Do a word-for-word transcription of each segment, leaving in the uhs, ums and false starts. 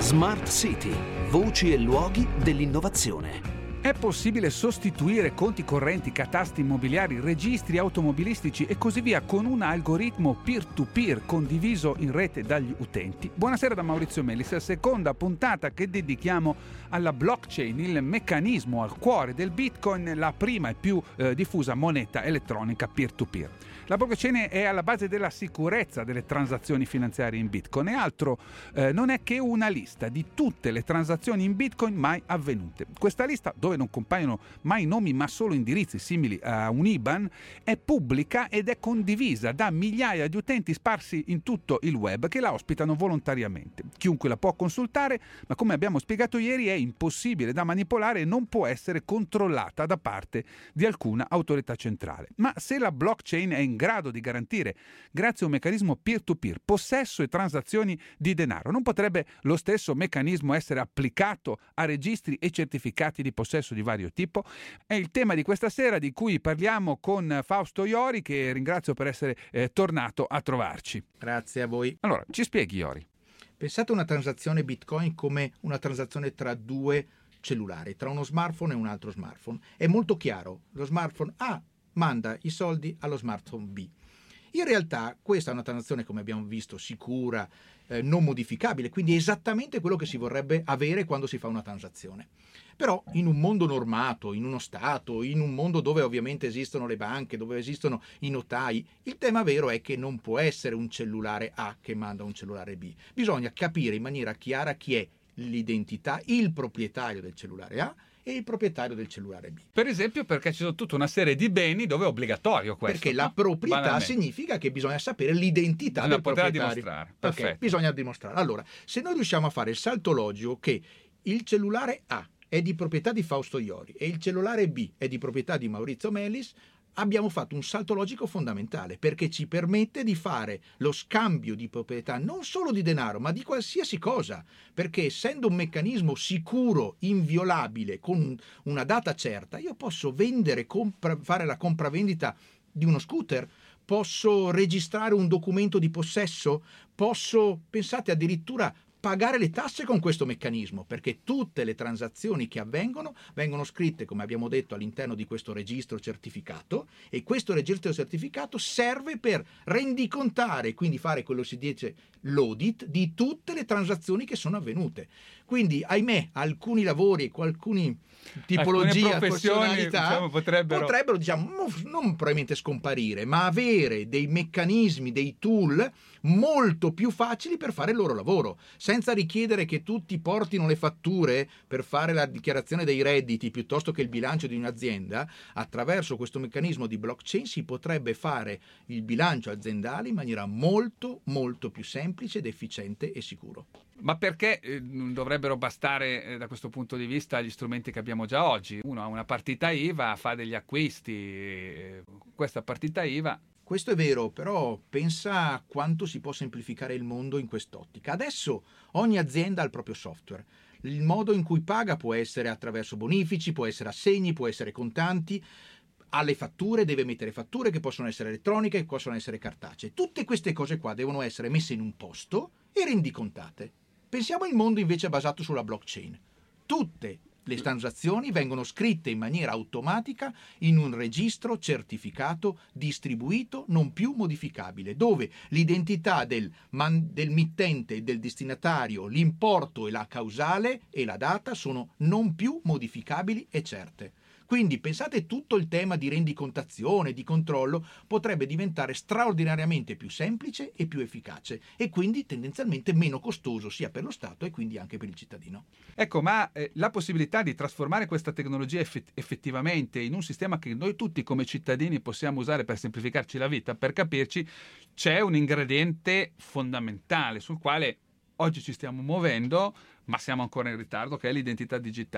Smart City, voci e luoghi dell'innovazione. È possibile sostituire conti correnti, catastri immobiliari, registri automobilistici e così via con un algoritmo peer-to-peer condiviso in rete dagli utenti? Buonasera da Maurizio Melis, seconda puntata che dedichiamo alla blockchain, il meccanismo al cuore del Bitcoin, la prima e più eh, diffusa moneta elettronica peer-to-peer. La blockchain è alla base della sicurezza delle transazioni finanziarie in Bitcoin e altro eh, non è che una lista di tutte le transazioni in Bitcoin mai avvenute. Questa lista, dove non compaiono mai nomi ma solo indirizzi simili a un I B A N, è pubblica ed è condivisa da migliaia di utenti sparsi in tutto il web che la ospitano volontariamente. Chiunque la può consultare, ma come abbiamo spiegato ieri è impossibile da manipolare e non può essere controllata da parte di alcuna autorità centrale. Ma se la blockchain è in grado di garantire, grazie a un meccanismo peer-to-peer, possesso e transazioni di denaro, non potrebbe lo stesso meccanismo essere applicato a registri e certificati di possesso di vario tipo? È il tema di questa sera, di cui parliamo con Fausto Iori, che ringrazio per essere eh, tornato a trovarci. Grazie a voi. Allora, ci spieghi, Iori? Pensate a una transazione Bitcoin come una transazione tra due cellulari, tra uno smartphone e un altro smartphone. È molto chiaro, lo smartphone A manda i soldi allo smartphone B. In realtà questa è una transazione, come abbiamo visto, sicura, eh, non modificabile, quindi è esattamente quello che si vorrebbe avere quando si fa una transazione. Però in un mondo normato, in uno Stato, in un mondo dove ovviamente esistono le banche, dove esistono i notai, il tema vero è che non può essere un cellulare A che manda un cellulare B. Bisogna capire in maniera chiara chi è l'identità, il proprietario del cellulare A e il proprietario del cellulare B. Per esempio, perché ci sono tutta una serie di beni dove è obbligatorio questo. Perché la proprietà significa che bisogna sapere l'identità bisogna del proprietario. Dimostrare. Perché Perfetto. Bisogna dimostrare. Allora, se noi riusciamo a fare il salto logico che il cellulare A è di proprietà di Fausto Iori e il cellulare B è di proprietà di Maurizio Melis, abbiamo fatto un salto logico fondamentale, perché ci permette di fare lo scambio di proprietà non solo di denaro, ma di qualsiasi cosa, perché essendo un meccanismo sicuro, inviolabile, con una data certa, io posso vendere, compra, fare la compravendita di uno scooter, posso registrare un documento di possesso, posso, pensate, addirittura pagare le tasse con questo meccanismo, perché tutte le transazioni che avvengono vengono scritte, come abbiamo detto, all'interno di questo registro certificato, e questo registro certificato serve per rendicontare, quindi fare quello che si dice l'audit di tutte le transazioni che sono avvenute. Quindi, ahimè, alcuni lavori e alcuni tipologie, professionalità diciamo, potrebbero, potrebbero diciamo, non probabilmente scomparire, ma avere dei meccanismi, dei tool molto più facili per fare il loro lavoro, senza richiedere che tutti portino le fatture per fare la dichiarazione dei redditi piuttosto che il bilancio di un'azienda. Attraverso questo meccanismo di blockchain si potrebbe fare il bilancio aziendale in maniera molto molto più semplice ed efficiente e sicuro. Ma perché eh, dovrebbero bastare eh, da questo punto di vista gli strumenti che abbiamo già oggi? Uno ha una partita I V A, fa degli acquisti, eh, questa partita I V A. Questo è vero, però pensa a quanto si può semplificare il mondo in quest'ottica. Adesso ogni azienda ha il proprio software. Il modo in cui paga può essere attraverso bonifici, può essere assegni, può essere contanti. Ha le fatture, deve mettere fatture che possono essere elettroniche, che possono essere cartacee. Tutte queste cose qua devono essere messe in un posto e rendicontate. Pensiamo al mondo invece basato sulla blockchain. Tutte le transazioni vengono scritte in maniera automatica in un registro certificato distribuito, non più modificabile, dove l'identità del, man- del mittente, del destinatario, l'importo e la causale e la data sono non più modificabili e certe. Quindi pensate, tutto il tema di rendicontazione, di controllo potrebbe diventare straordinariamente più semplice e più efficace e quindi tendenzialmente meno costoso sia per lo Stato e quindi anche per il cittadino. Ecco, ma eh, la possibilità di trasformare questa tecnologia effett- effettivamente in un sistema che noi tutti come cittadini possiamo usare per semplificarci la vita, per capirci, c'è un ingrediente fondamentale sul quale oggi ci stiamo muovendo, ma siamo ancora in ritardo, che è l'identità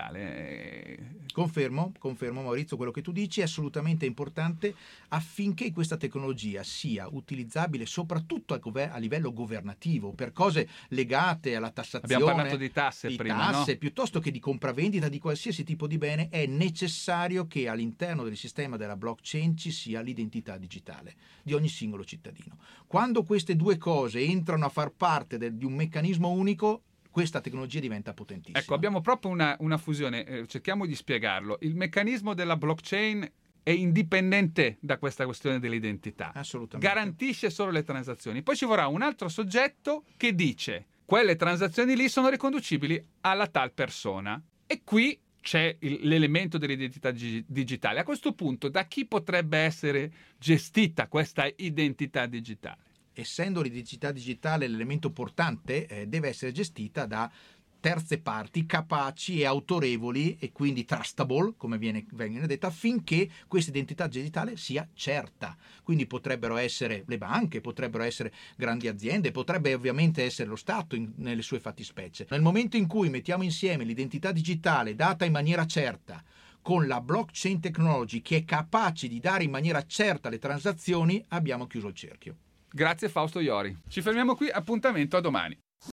digitale. Confermo, confermo Maurizio, quello che tu dici è assolutamente importante affinché questa tecnologia sia utilizzabile soprattutto a livello governativo, per cose legate alla tassazione. Abbiamo parlato di tasse di prima, tasse, no? Piuttosto che di compravendita di qualsiasi tipo di bene, è necessario che all'interno del sistema della blockchain ci sia l'identità digitale di ogni singolo cittadino. Quando queste due cose entrano a far parte del, di un meccanismo unico, questa tecnologia diventa potentissima. Ecco, abbiamo proprio una, una fusione, eh, cerchiamo di spiegarlo. Il meccanismo della blockchain è indipendente da questa questione dell'identità. Assolutamente. Garantisce solo le transazioni. Poi ci vorrà un altro soggetto che dice quelle transazioni lì sono riconducibili alla tal persona. E qui c'è il, l'elemento dell'identità gi- digitale. A questo punto, da chi potrebbe essere gestita questa identità digitale? Essendo l'identità digitale l'elemento portante, eh, deve essere gestita da terze parti capaci e autorevoli e quindi trustable, come viene, viene detto, affinché questa identità digitale sia certa. Quindi potrebbero essere le banche, potrebbero essere grandi aziende, potrebbe ovviamente essere lo Stato in, nelle sue fattispecie. Nel momento in cui mettiamo insieme l'identità digitale data in maniera certa con la blockchain technology che è capace di dare in maniera certa le transazioni, abbiamo chiuso il cerchio. Grazie Fausto Iori. Ci fermiamo qui, appuntamento a domani.